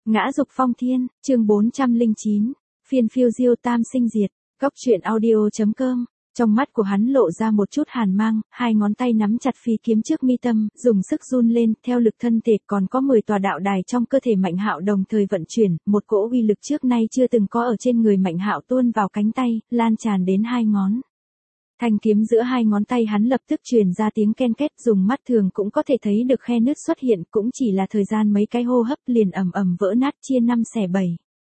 Ngã dục phong thiên, chương 409, phiên phiêu diêu tam sinh diệt, góc truyện audio.com. Trong mắt của hắn lộ ra một chút hàn mang, hai ngón tay nắm chặt phi kiếm trước mi tâm, dùng sức run lên, theo lực thân thể còn có 10 tòa đạo đài trong cơ thể Mạnh Hạo đồng thời vận chuyển, một cỗ uy lực trước nay chưa từng có ở trên người Mạnh Hạo tuôn vào cánh tay, lan tràn đến hai ngón. Thanh kiếm giữa hai ngón tay hắn lập tức truyền ra tiếng ken két, dùng mắt thường cũng có thể thấy được khe nứt xuất hiện, cũng chỉ là thời gian mấy cái hô hấp liền ầm ầm vỡ nát chia 5 xẻ 7.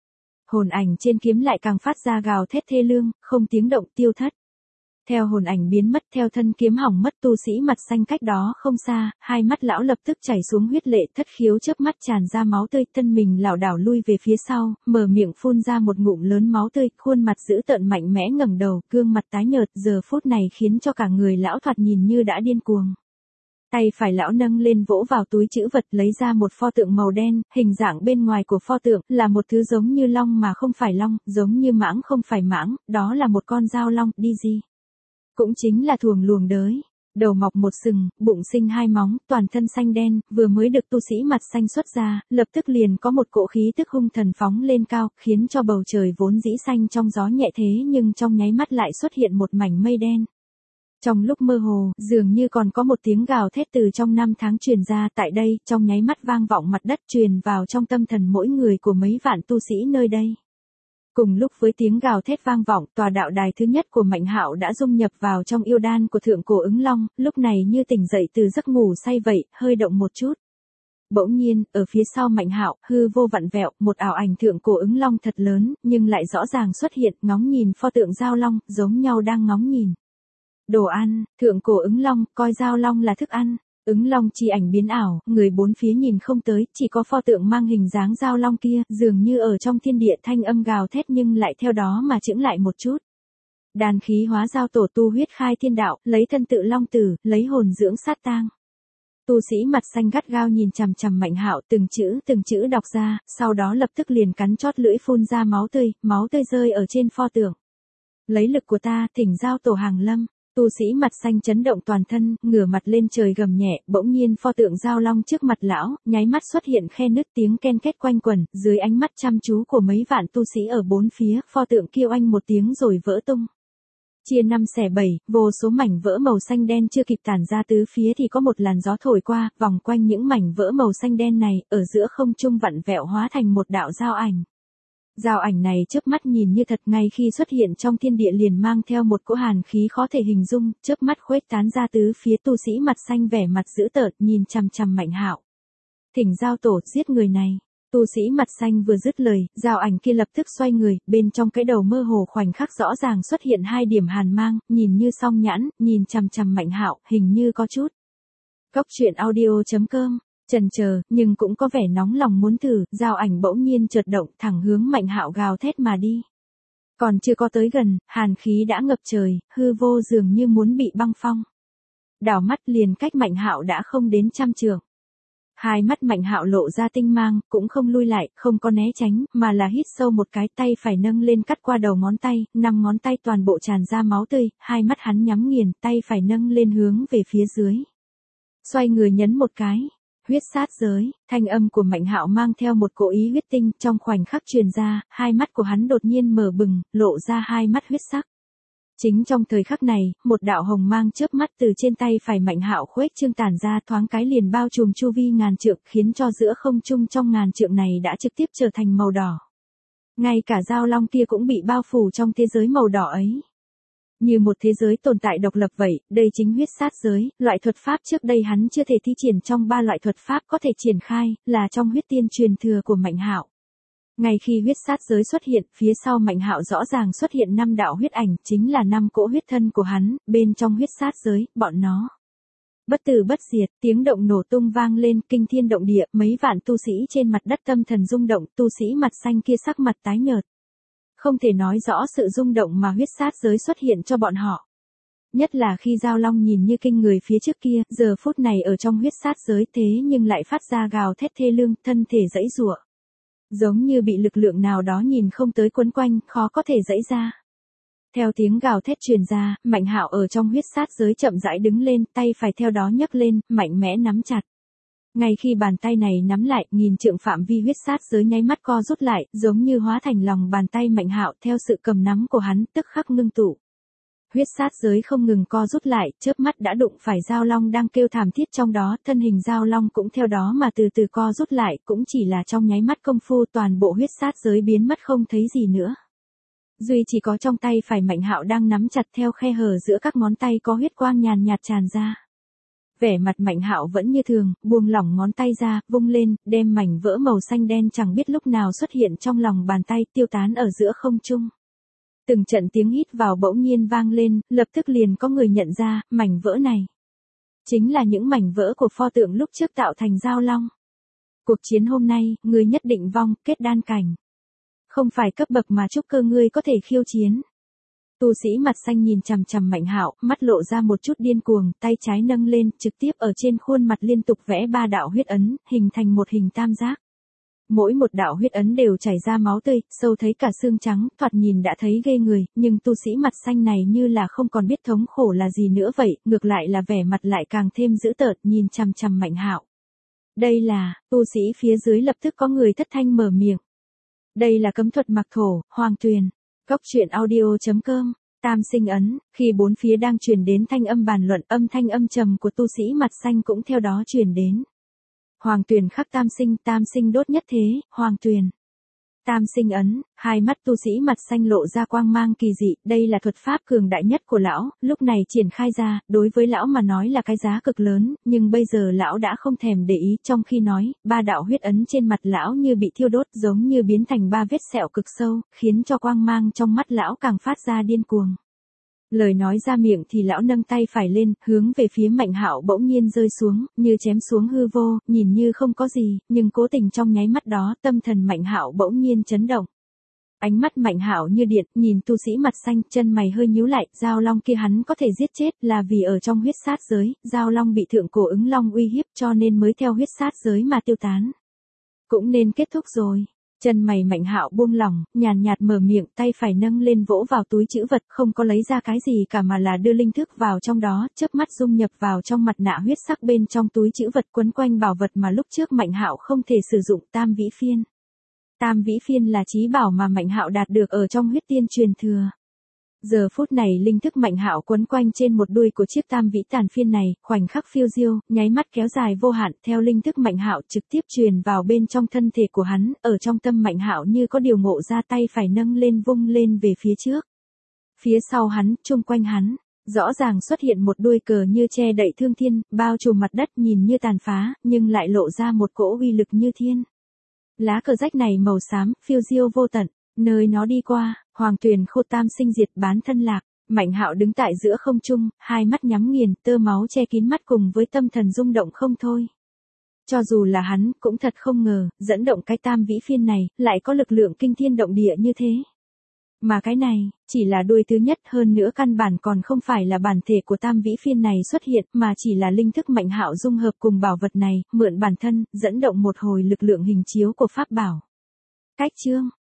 Hồn ảnh trên kiếm lại càng phát ra gào thét thê lương, không tiếng động tiêu thất. Theo hồn ảnh biến mất, theo thân kiếm hỏng mất, tu sĩ mặt xanh cách đó không xa, hai mắt lão lập tức chảy xuống huyết lệ, thất khiếu chớp mắt tràn ra máu tươi, thân mình lảo đảo lui về phía sau, mở miệng phun ra một ngụm lớn máu tươi, khuôn mặt dữ tợn mạnh mẽ ngẩng đầu, gương mặt tái nhợt, giờ phút này khiến cho cả người lão thoạt nhìn như đã điên cuồng. Tay phải lão nâng lên vỗ vào túi trữ vật, lấy ra một pho tượng màu đen, hình dạng bên ngoài của pho tượng là một thứ giống như long mà không phải long, giống như mãng không phải mãng, đó là một con dao long, đi gì. Cũng chính là thuồng luồng đới, đầu mọc một sừng, bụng sinh hai móng, toàn thân xanh đen, vừa mới được tu sĩ mặt xanh xuất ra, lập tức liền có một cỗ khí tức hung thần phóng lên cao, khiến cho bầu trời vốn dĩ xanh trong gió nhẹ thế nhưng trong nháy mắt lại xuất hiện một mảnh mây đen. Trong lúc mơ hồ, dường như còn có một tiếng gào thét từ trong năm tháng truyền ra, tại đây, trong nháy mắt vang vọng mặt đất, truyền vào trong tâm thần mỗi người của mấy vạn tu sĩ nơi đây. Cùng lúc với tiếng gào thét vang vọng, tòa đạo đài thứ nhất của Mạnh Hạo đã dung nhập vào trong yêu đan của thượng cổ ứng long, lúc này như tỉnh dậy từ giấc ngủ say vậy, hơi động một chút. Bỗng nhiên, ở phía sau Mạnh Hạo, hư vô vặn vẹo, một ảo ảnh thượng cổ ứng long thật lớn, nhưng lại rõ ràng xuất hiện, ngóng nhìn pho tượng giao long, giống nhau đang ngóng nhìn. Đồ ăn, thượng cổ ứng long, coi giao long là thức ăn. Ứng long chi ảnh biến ảo, người bốn phía nhìn không tới, chỉ có pho tượng mang hình dáng giao long kia, dường như ở trong thiên địa thanh âm gào thét nhưng lại theo đó mà chững lại một chút. Đàn khí hóa giao tổ tu huyết khai thiên đạo, lấy thân tự long tử, lấy hồn dưỡng sát tang. Tu sĩ mặt xanh gắt gao nhìn chằm chằm Mạnh Hạo, từng chữ đọc ra, sau đó lập tức liền cắn chót lưỡi phun ra máu tươi rơi ở trên pho tượng. Lấy lực của ta, thỉnh giao tổ hàng lâm. Tu sĩ mặt xanh chấn động toàn thân, ngửa mặt lên trời gầm nhẹ, bỗng nhiên pho tượng giao long trước mặt lão, nháy mắt xuất hiện khe nứt, tiếng ken két quanh quẩn, dưới ánh mắt chăm chú của mấy vạn tu sĩ ở bốn phía, pho tượng kêu oanh một tiếng rồi vỡ tung. Chia 5 xẻ 7, vô số mảnh vỡ màu xanh đen chưa kịp tản ra tứ phía thì có một làn gió thổi qua, vòng quanh những mảnh vỡ màu xanh đen này, ở giữa không trung vặn vẹo hóa thành một đạo giao ảnh. Giao ảnh này chớp mắt nhìn như thật, ngay khi xuất hiện trong thiên địa liền mang theo một cỗ hàn khí khó thể hình dung, chớp mắt khuếch tán ra tứ phía. Tu sĩ mặt xanh vẻ mặt dữ tợn nhìn chằm chằm Mạnh Hạo. Thỉnh giao tổ giết người này. Tu sĩ mặt xanh vừa dứt lời, giao ảnh kia lập tức xoay người, bên trong cái đầu mơ hồ khoảnh khắc rõ ràng xuất hiện hai điểm hàn mang, nhìn như song nhãn, nhìn chằm chằm Mạnh Hạo, hình như có chút. Góc truyện audio.com. Chần chờ, nhưng cũng có vẻ nóng lòng muốn thử, giao ảnh bỗng nhiên chợt động, thẳng hướng Mạnh Hạo gào thét mà đi. Còn chưa có tới gần, hàn khí đã ngập trời, hư vô dường như muốn bị băng phong. Đảo mắt liền cách Mạnh Hạo đã không đến 100 trượng. Hai mắt Mạnh Hạo lộ ra tinh mang, cũng không lui lại, không có né tránh, mà là hít sâu một cái, tay phải nâng lên cắt qua đầu ngón tay, 5 ngón tay toàn bộ tràn ra máu tươi, hai mắt hắn nhắm nghiền, tay phải nâng lên hướng về phía dưới. Xoay người nhấn một cái. Huyết sát giới, thanh âm của Mạnh Hạo mang theo một cỗ ý huyết tinh, trong khoảnh khắc truyền ra, hai mắt của hắn đột nhiên mở bừng, lộ ra hai mắt huyết sắc. Chính trong thời khắc này, một đạo hồng mang chớp mắt từ trên tay phải Mạnh Hạo khuếch trương tản ra, thoáng cái liền bao trùm chu vi ngàn trượng, khiến cho giữa không trung trong ngàn trượng này đã trực tiếp trở thành màu đỏ. Ngay cả giao long kia cũng bị bao phủ trong thế giới màu đỏ ấy. Như một thế giới tồn tại độc lập vậy, đây chính huyết sát giới, loại thuật pháp trước đây hắn chưa thể thi triển trong 3 loại thuật pháp có thể triển khai, là trong huyết tiên truyền thừa của Mạnh Hạo. Ngay khi huyết sát giới xuất hiện, phía sau Mạnh Hạo rõ ràng xuất hiện 5 đạo huyết ảnh, chính là 5 cỗ huyết thân của hắn, bên trong huyết sát giới, bọn nó. Bất tử bất diệt, tiếng động nổ tung vang lên, kinh thiên động địa, mấy vạn tu sĩ trên mặt đất tâm thần rung động, tu sĩ mặt xanh kia sắc mặt tái nhợt. Không thể nói rõ sự rung động mà huyết sát giới xuất hiện cho bọn họ. Nhất là khi giao long nhìn như kinh người phía trước kia, giờ phút này ở trong huyết sát giới thế nhưng lại phát ra gào thét thê lương, thân thể giãy giụa. Giống như bị lực lượng nào đó nhìn không tới quấn quanh, khó có thể giãy ra. Theo tiếng gào thét truyền ra, Mạnh Hạo ở trong huyết sát giới chậm rãi đứng lên, tay phải theo đó nhấc lên, mạnh mẽ nắm chặt. Ngay khi bàn tay này nắm lại, nghìn trượng phạm vi huyết sát giới nháy mắt co rút lại, giống như hóa thành lòng bàn tay Mạnh Hạo, theo sự cầm nắm của hắn, tức khắc ngưng tụ. Huyết sát giới không ngừng co rút lại, chớp mắt đã đụng phải Dao Long đang kêu thảm thiết trong đó, thân hình Dao Long cũng theo đó mà từ từ co rút lại, cũng chỉ là trong nháy mắt công phu toàn bộ huyết sát giới biến mất không thấy gì nữa. Duy chỉ có trong tay phải Mạnh Hạo đang nắm chặt, theo khe hở giữa các ngón tay có huyết quang nhàn nhạt tràn ra. Vẻ mặt Mạnh Hạo vẫn như thường, buông lỏng ngón tay ra, vung lên, đem mảnh vỡ màu xanh đen chẳng biết lúc nào xuất hiện trong lòng bàn tay, tiêu tán ở giữa không trung. Từng trận tiếng hít vào bỗng nhiên vang lên, lập tức liền có người nhận ra, mảnh vỡ này chính là những mảnh vỡ của pho tượng lúc trước tạo thành Dao Long. Cuộc chiến hôm nay, ngươi nhất định vong, kết đan cảnh. Không phải cấp bậc mà trúc cơ ngươi có thể khiêu chiến. Tu sĩ mặt xanh nhìn chằm chằm Mạnh Hạo, mắt lộ ra một chút điên cuồng, tay trái nâng lên, trực tiếp ở trên khuôn mặt liên tục vẽ 3 đạo huyết ấn, hình thành một hình tam giác. Mỗi một đạo huyết ấn đều chảy ra máu tươi, sâu thấy cả xương trắng, thoạt nhìn đã thấy ghê người, nhưng tu sĩ mặt xanh này như là không còn biết thống khổ là gì nữa vậy, ngược lại là vẻ mặt lại càng thêm dữ tợn, nhìn chằm chằm Mạnh Hạo. Đây là, tu sĩ phía dưới lập tức có người thất thanh mở miệng. Đây là cấm thuật mặc thổ, Hoàng Tuyền. Góc truyện audio.com, Tam Sinh ấn, khi bốn phía đang truyền đến thanh âm bàn luận, âm thanh âm trầm của tu sĩ mặt xanh cũng theo đó truyền đến. Hoàng Tuyền khắc tam sinh đốt nhất thế, Hoàng Tuyền. Tam Sinh ấn, hai mắt tu sĩ mặt xanh lộ ra quang mang kỳ dị, đây là thuật pháp cường đại nhất của lão, lúc này triển khai ra, đối với lão mà nói là cái giá cực lớn, nhưng bây giờ lão đã không thèm để ý, trong khi nói, 3 đạo huyết ấn trên mặt lão như bị thiêu đốt, giống như biến thành 3 vết sẹo cực sâu, khiến cho quang mang trong mắt lão càng phát ra điên cuồng. Lời nói ra miệng thì lão nâng tay phải lên, hướng về phía Mạnh Hạo bỗng nhiên rơi xuống, như chém xuống hư vô, nhìn như không có gì, nhưng cố tình trong nháy mắt đó, tâm thần Mạnh Hạo bỗng nhiên chấn động. Ánh mắt Mạnh Hạo như điện, nhìn tu sĩ mặt xanh, chân mày hơi nhíu lại, Dao Long kia hắn có thể giết chết là vì ở trong huyết sát giới, Dao Long bị thượng cổ ứng long uy hiếp cho nên mới theo huyết sát giới mà tiêu tán. Cũng nên kết thúc rồi. Chân mày Mạnh Hạo buông lỏng, nhàn nhạt mở miệng, tay phải nâng lên vỗ vào túi trữ vật, không có lấy ra cái gì cả mà là đưa linh thức vào trong đó, chớp mắt dung nhập vào trong mặt nạ huyết sắc bên trong túi trữ vật, quấn quanh bảo vật mà lúc trước Mạnh Hạo không thể sử dụng, Tam Vĩ Phiên. Tam Vĩ Phiên là chí bảo mà Mạnh Hạo đạt được ở trong huyết tiên truyền thừa. Giờ phút này linh thức Mạnh Hạo quấn quanh trên một đuôi của chiếc Tam Vĩ Tàn Phiên này, khoảnh khắc phiêu diêu, nháy mắt kéo dài vô hạn, theo linh thức Mạnh Hạo trực tiếp truyền vào bên trong thân thể của hắn, ở trong tâm Mạnh Hạo như có điều ngộ ra, tay phải nâng lên vung lên về phía trước. Phía sau hắn, chung quanh hắn, rõ ràng xuất hiện một đuôi cờ như che đậy thương thiên, bao trùm mặt đất nhìn như tàn phá, nhưng lại lộ ra một cỗ uy lực như thiên. Lá cờ rách này màu xám, phiêu diêu vô tận. Nơi nó đi qua, Hoàng Tuyền khô tam sinh diệt bán thân lạc, Mạnh Hạo đứng tại giữa không trung, hai mắt nhắm nghiền, tơ máu che kín mắt cùng với tâm thần rung động không thôi. Cho dù là hắn, cũng thật không ngờ, dẫn động cái Tam Vĩ Phiên này, lại có lực lượng kinh thiên động địa như thế. Mà cái này, chỉ là đuôi thứ nhất, hơn nữa căn bản còn không phải là bản thể của Tam Vĩ Phiên này xuất hiện, mà chỉ là linh thức Mạnh Hạo dung hợp cùng bảo vật này, mượn bản thân, dẫn động một hồi lực lượng hình chiếu của pháp bảo. Cách chương